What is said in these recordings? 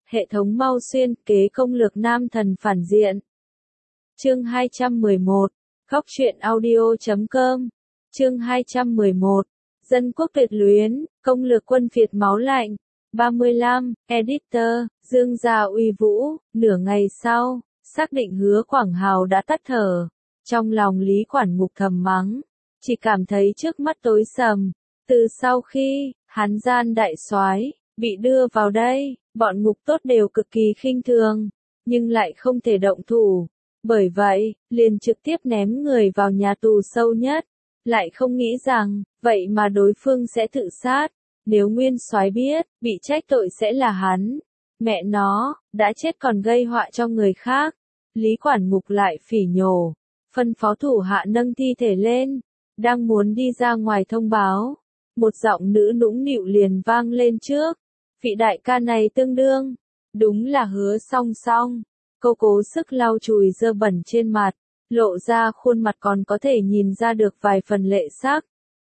Hệ thống mau xuyên kế công lược nam thần phản diện. Chương 211. Góc truyện audio.com. Chương 211. Dân quốc tuyệt luyến, công lược quân Việt máu lạnh. 35. Editor, Dương Gia uy vũ. Nửa ngày sau, xác định Hứa Quảng Hào đã tắt thở. Trong lòng Lý Quản Ngục thầm mắng, chỉ cảm thấy trước mắt tối sầm. Từ sau khi Hán Gian đại soái bị đưa vào đây, bọn ngục tốt đều cực kỳ khinh thường, nhưng lại không thể động thủ. Bởi vậy, liền trực tiếp ném người vào nhà tù sâu nhất. Lại không nghĩ rằng, vậy mà đối phương sẽ tự sát. Nếu nguyên soái biết, bị trách tội sẽ là hắn. Mẹ nó, đã chết còn gây họa cho người khác. Lý Quản Ngục lại phỉ nhổ, phân phó thủ hạ nâng thi thể lên, đang muốn đi ra ngoài thông báo. Một giọng nữ nũng nịu liền vang lên trước. Vị đại ca này tương đương, đúng là Hứa Song Song. Cô cố sức lau chùi dơ bẩn trên mặt, lộ ra khuôn mặt còn có thể nhìn ra được vài phần lệ sắc.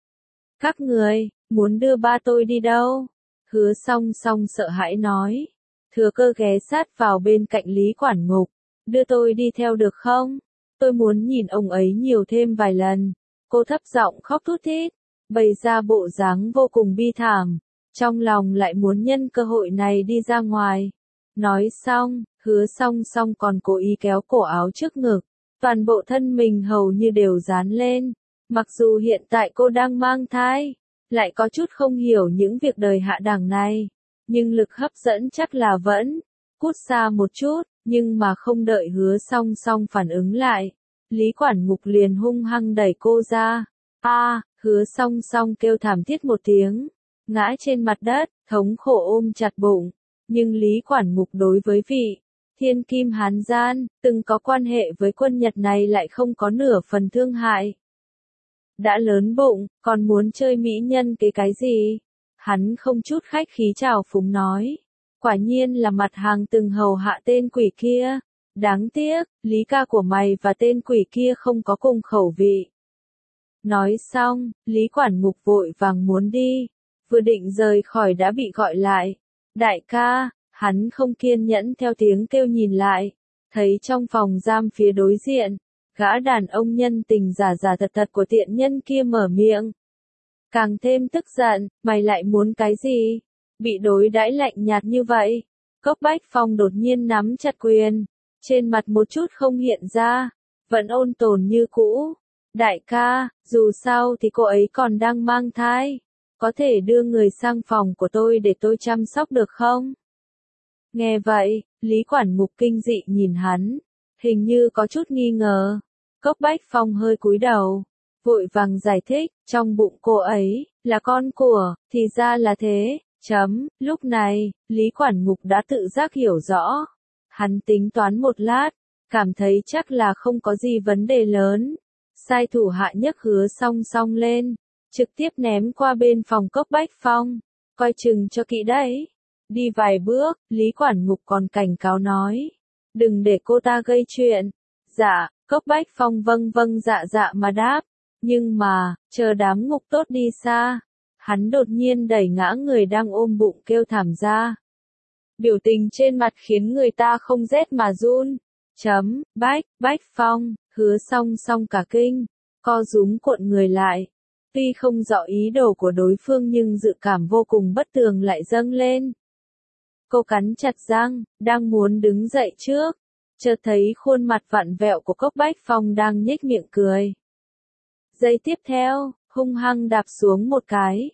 Các người, muốn đưa ba tôi đi đâu? Hứa Song Song sợ hãi nói. Thừa Cơ ghé sát vào bên cạnh Lý Quản Ngục. Đưa tôi đi theo được không? Tôi muốn nhìn ông ấy nhiều thêm vài lần. Cô thấp giọng khóc thút thít, bày ra bộ dáng vô cùng bi thảm. Trong lòng lại muốn nhân cơ hội này đi ra ngoài. Nói xong, Hứa Song Song còn cố ý kéo cổ áo trước ngực. Toàn bộ thân mình hầu như đều dán lên. Mặc dù hiện tại cô đang mang thai, lại có chút không hiểu những việc đời hạ đẳng này. Nhưng lực hấp dẫn chắc là vẫn cút xa một chút, nhưng mà không đợi Hứa Song Song phản ứng lại. Lý Quản Ngục liền hung hăng đẩy cô ra. Hứa Song Song kêu thảm thiết một tiếng, ngã trên mặt đất, thống khổ ôm chặt bụng. Nhưng Lý Quản Ngục đối với vị thiên kim Hán Gian, từng có quan hệ với quân Nhật này lại không có nửa phần thương hại. Đã lớn bụng, còn muốn chơi mỹ nhân cái gì? Hắn không chút khách khí trào phúng nói. Quả nhiên là mặt hàng từng hầu hạ tên quỷ kia. Đáng tiếc, Lý ca của mày và tên quỷ kia không có cùng khẩu vị. Nói xong, Lý Quản Ngục vội vàng muốn đi. Vừa định rời khỏi đã bị gọi lại. Đại ca, hắn không kiên nhẫn theo tiếng kêu nhìn lại. Thấy trong phòng giam phía đối diện, gã đàn ông nhân tình giả giả thật thật của tiện nhân kia mở miệng. Càng thêm tức giận, mày lại muốn cái gì? Bị đối đãi lạnh nhạt như vậy. Cốc Bách Phong đột nhiên nắm chặt quyền. Trên mặt một chút không hiện ra. Vẫn ôn tồn như cũ. Đại ca, dù sao thì cô ấy còn đang mang thai. Có thể đưa người sang phòng của tôi để tôi chăm sóc được không? Nghe vậy, Lý Quản Ngục kinh dị nhìn hắn. Hình như có chút nghi ngờ. Cốc Bách Phong hơi cúi đầu. Vội vàng giải thích, trong bụng cô ấy, là con của, thì ra là thế. Lúc này, Lý Quản Ngục đã tự giác hiểu rõ. Hắn tính toán một lát, cảm thấy chắc là không có gì vấn đề lớn. Sai thủ hạ nhấc Hứa Song Song lên, trực tiếp ném qua bên phòng Cốc Bách Phong. Coi chừng cho kỹ đấy. Đi vài bước, Lý Quản Ngục còn cảnh cáo nói. Đừng để cô ta gây chuyện. Dạ, Cốc Bách Phong vâng vâng dạ dạ mà đáp. Nhưng mà, chờ đám ngục tốt đi xa, hắn đột nhiên đẩy ngã người đang ôm bụng kêu thảm ra. Biểu tình trên mặt khiến người ta không rét mà run. Bách Phong, Hứa Song Song cả kinh, co rúm cuộn người lại. Tuy không rõ ý đồ của đối phương nhưng dự cảm vô cùng bất tường lại dâng lên. Cô cắn chặt răng, đang muốn đứng dậy trước, chợt thấy khuôn mặt vặn vẹo của Cốc Bách Phong đang nhếch miệng cười. Giây tiếp theo, hung hăng đạp xuống một cái.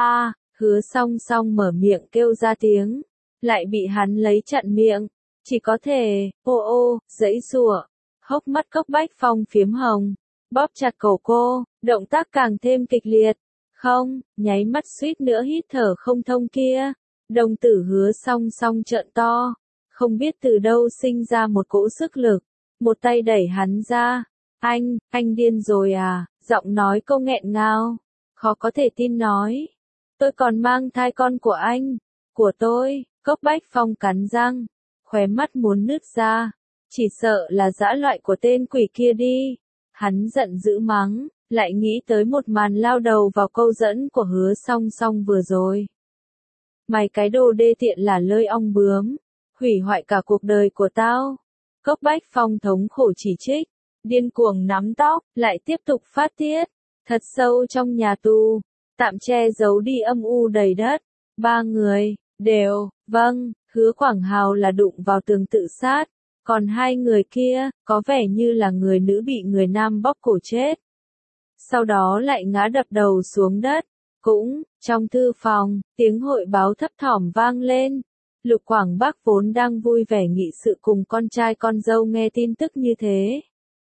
Hứa Song Song mở miệng kêu ra tiếng, lại bị hắn lấy chặn miệng, chỉ có thể, giãy giụa. Hốc mắt Cốc Bách Phong phiếm hồng, bóp chặt cổ cô, động tác càng thêm kịch liệt. Không, nháy mắt suýt nữa hít thở không thông kia. Đồng tử Hứa Song Song trợn to, không biết từ đâu sinh ra một cỗ sức lực, một tay đẩy hắn ra. Anh điên rồi à? Giọng nói cô nghẹn ngào, khó có thể tin nói. Tôi còn mang thai con của anh, của tôi. Cốc Bách Phong cắn răng, khóe mắt muốn nứt ra. Chỉ sợ là dã loại của tên quỷ kia đi. Hắn giận dữ mắng, lại nghĩ tới một màn lao đầu vào câu dẫn của Hứa Song Song vừa rồi. Mày cái đồ đê tiện là lơi ong bướm. hủy hoại cả cuộc đời của tao. Cốc Bách Phong thống khổ chỉ trích, điên cuồng nắm tóc, lại tiếp tục phát tiết. Thật sâu trong nhà tù, tạm che giấu đi âm u đầy đất. Ba người, đều, vâng, Hứa Quảng Hào là đụng vào tường tự sát. Còn hai người kia, có vẻ như là người nữ bị người nam bóp cổ chết. Sau đó lại ngã đập đầu xuống đất. Cũng, trong thư phòng, tiếng hội báo thấp thỏm vang lên. Lục Quảng Bắc vốn đang vui vẻ nghị sự cùng con trai con dâu nghe tin tức như thế.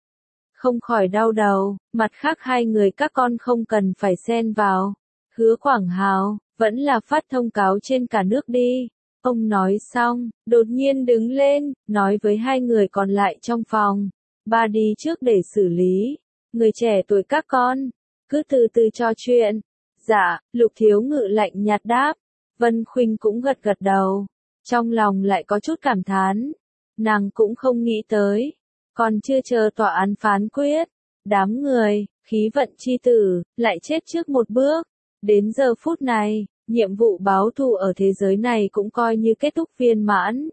Không khỏi đau đầu, mặt khác hai người các con không cần phải xen vào. Hứa Quảng Hào, vẫn là phát thông cáo trên cả nước đi. Ông nói xong, đột nhiên đứng lên, nói với hai người còn lại trong phòng. Ba đi trước để xử lý. Người trẻ tuổi các con, cứ từ từ trò chuyện. Dạ, Lục Thiếu Ngự lạnh nhạt đáp. Vân Khuynh cũng gật gật đầu. Trong lòng lại có chút cảm thán. Nàng cũng không nghĩ tới. Còn chưa chờ tòa án phán quyết. Đám người, khí vận chi tử, lại chết trước một bước. Đến giờ phút này, nhiệm vụ báo thù ở thế giới này cũng coi như kết thúc viên mãn.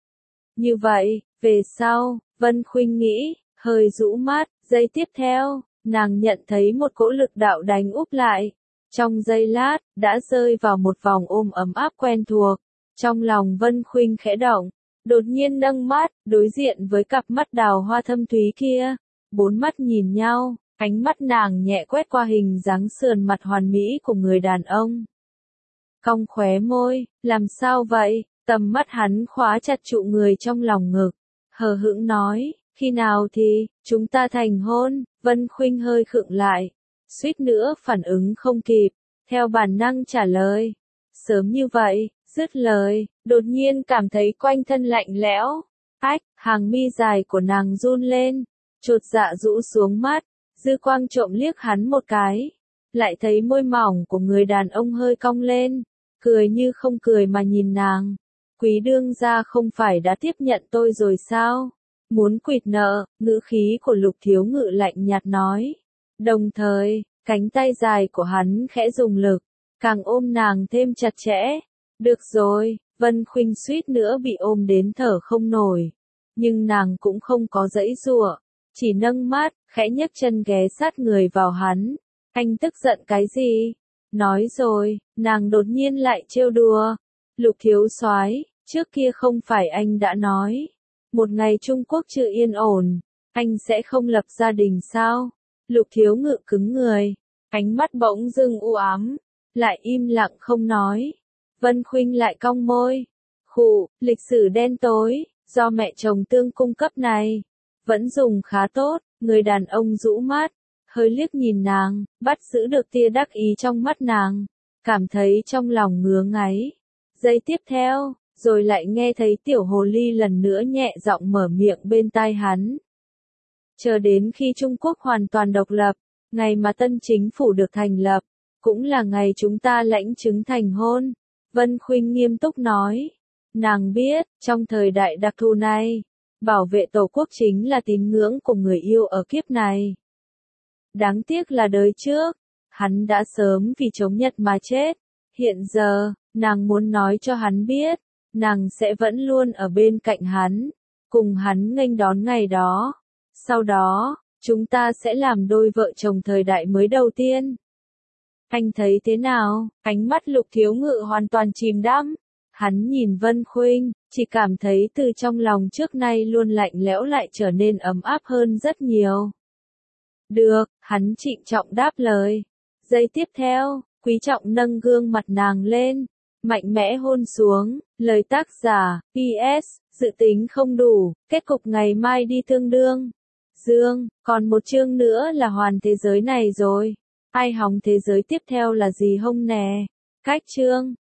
Như vậy, về sau, Vân Khuynh nghĩ, hơi rũ mắt, giây tiếp theo, nàng nhận thấy một cỗ lực đạo đánh úp lại. Trong giây lát, đã rơi vào một vòng ôm ấm áp quen thuộc. Trong lòng Vân Khuynh khẽ động, đột nhiên nâng mắt, đối diện với cặp mắt đào hoa thâm thúy kia. Bốn mắt nhìn nhau, ánh mắt nàng nhẹ quét qua hình dáng sườn mặt hoàn mỹ của người đàn ông. Cong khóe môi, làm sao vậy? Tầm mắt hắn khóa chặt trụ người trong lòng ngực. Hờ hững nói, khi nào thì, chúng ta thành hôn? Vân Khuynh hơi khựng lại. Suýt nữa phản ứng không kịp. Theo bản năng trả lời. Sớm như vậy, dứt lời, đột nhiên cảm thấy quanh thân lạnh lẽo. Ách, hàng mi dài của nàng run lên. Chột dạ rũ xuống mắt. Dư quang trộm liếc hắn một cái. Lại thấy môi mỏng của người đàn ông hơi cong lên. Cười như không cười mà nhìn nàng. Quý đương gia không phải đã tiếp nhận tôi rồi sao? Muốn quỵt nợ, ngữ khí của Lục Thiếu Ngự lạnh nhạt nói. Đồng thời, cánh tay dài của hắn khẽ dùng lực, càng ôm nàng thêm chặt chẽ. Được rồi, Vân Khuynh suýt nữa bị ôm đến thở không nổi. Nhưng nàng cũng không có giãy giụa, chỉ nâng mắt, khẽ nhấc chân ghé sát người vào hắn. Anh tức giận cái gì? Nói rồi, nàng đột nhiên lại trêu đùa. Lục thiếu soái, trước kia không phải anh đã nói, một ngày Trung Quốc chưa yên ổn, anh sẽ không lập gia đình sao? Lục Thiếu Ngự cứng người, ánh mắt bỗng dưng u ám, lại im lặng không nói. Vân Khuynh lại cong môi. Khụ, lịch sử đen tối, do mẹ chồng tương cung cấp này, vẫn dùng khá tốt. Người đàn ông rũ mắt, hơi liếc nhìn nàng, bắt giữ được tia đắc ý trong mắt nàng, cảm thấy trong lòng ngứa ngáy. Giây tiếp theo, rồi lại nghe thấy tiểu hồ ly lần nữa nhẹ giọng mở miệng bên tai hắn. Chờ đến khi Trung Quốc hoàn toàn độc lập, ngày mà tân chính phủ được thành lập, cũng là ngày chúng ta lãnh chứng thành hôn. Vân Khuynh nghiêm túc nói. Nàng biết, trong thời đại đặc thù này, bảo vệ tổ quốc chính là tín ngưỡng của người yêu ở kiếp này. Đáng tiếc là đời trước, hắn đã sớm vì chống Nhật mà chết. Hiện giờ, nàng muốn nói cho hắn biết, nàng sẽ vẫn luôn ở bên cạnh hắn, cùng hắn nghênh đón ngày đó. Sau đó, chúng ta sẽ làm đôi vợ chồng thời đại mới đầu tiên. Anh thấy thế nào? Ánh mắt Lục Thiếu Ngự hoàn toàn chìm đắm. Hắn nhìn Vân Khuynh, chỉ cảm thấy từ trong lòng trước nay luôn lạnh lẽo lại trở nên ấm áp hơn rất nhiều. Được, hắn trịnh trọng đáp lời. Giây tiếp theo, Quý Trọng nâng gương mặt nàng lên, mạnh mẽ hôn xuống. Lời tác giả, PS, dự tính không đủ, kết cục ngày mai đi tương đương. Dương, còn một chương nữa là hoàn thế giới này rồi. Ai hóng thế giới tiếp theo là gì hông nè? Cách chương.